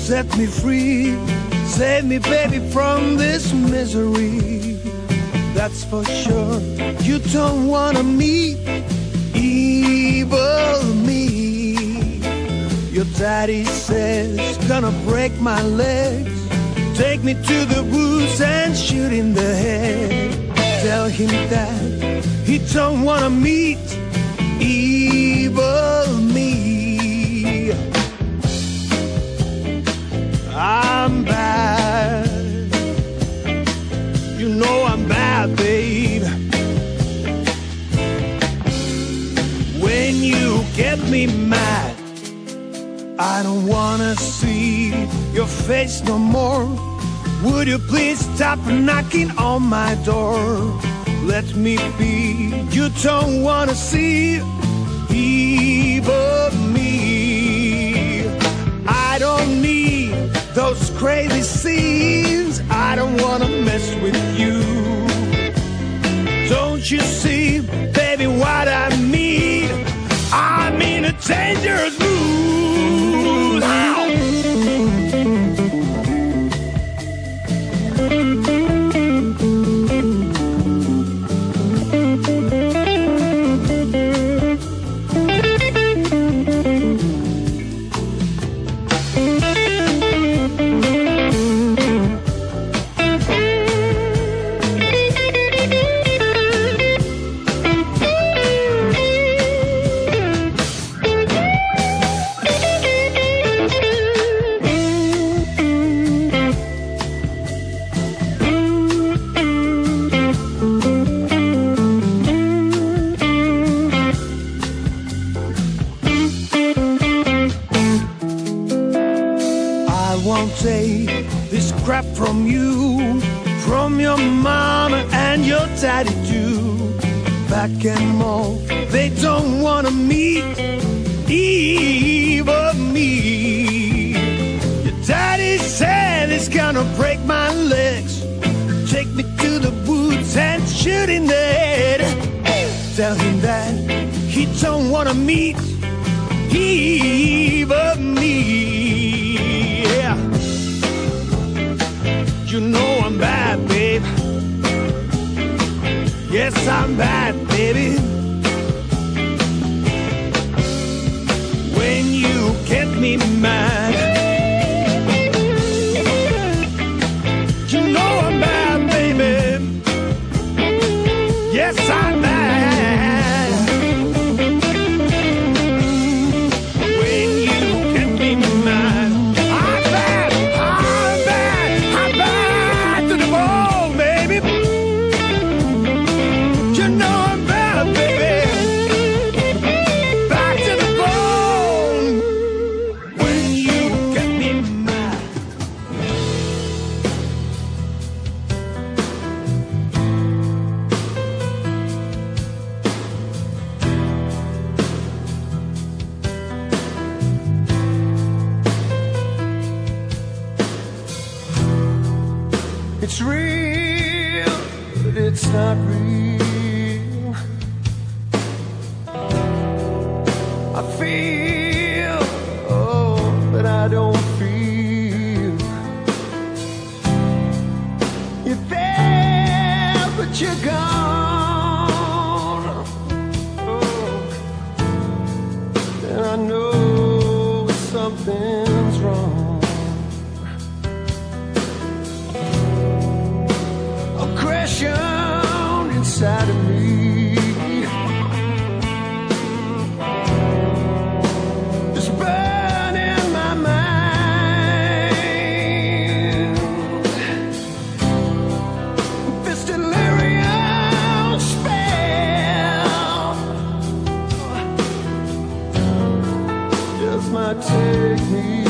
set me free. Save me, baby, from this misery. That's for sure. You don't wanna meet evil me. Your daddy says gonna break my legs, take me to the woods and shoot in the head. Tell him that he don't wanna meet evil me. I'm bad, you know I'm bad, babe. When you get me mad, I don't wanna see your face no more. Would you please stop knocking on my door? Let me be, you don't wanna see evil me. I don't need those crazy scenes, I don't wanna mess with you. Don't you see, baby, what I mean? I'm in a dangerous mood. Ow! Take this crap from you, from your mama and your daddy too. Back and forth, they don't wanna meet evil me. Your daddy said it's gonna break my legs, take me to the woods and shoot in the head. Tell him that he don't wanna meet evil me. You know I'm bad, babe. Yes, I'm bad, baby. When you get me mad, you know I'm bad, baby. Yes, I'm bad. When you get me mad, I'm bad, I'm bad, I'm bad to the bone, baby. You know I'm bad, baby. Back to the bone. When you get me mad. It's real, but it's not real. I feel, oh, but I don't feel. You're there, but you're gone. Oh, and I know something's wrong. Inside of me, it's burning my mind. This delirium spell just might take me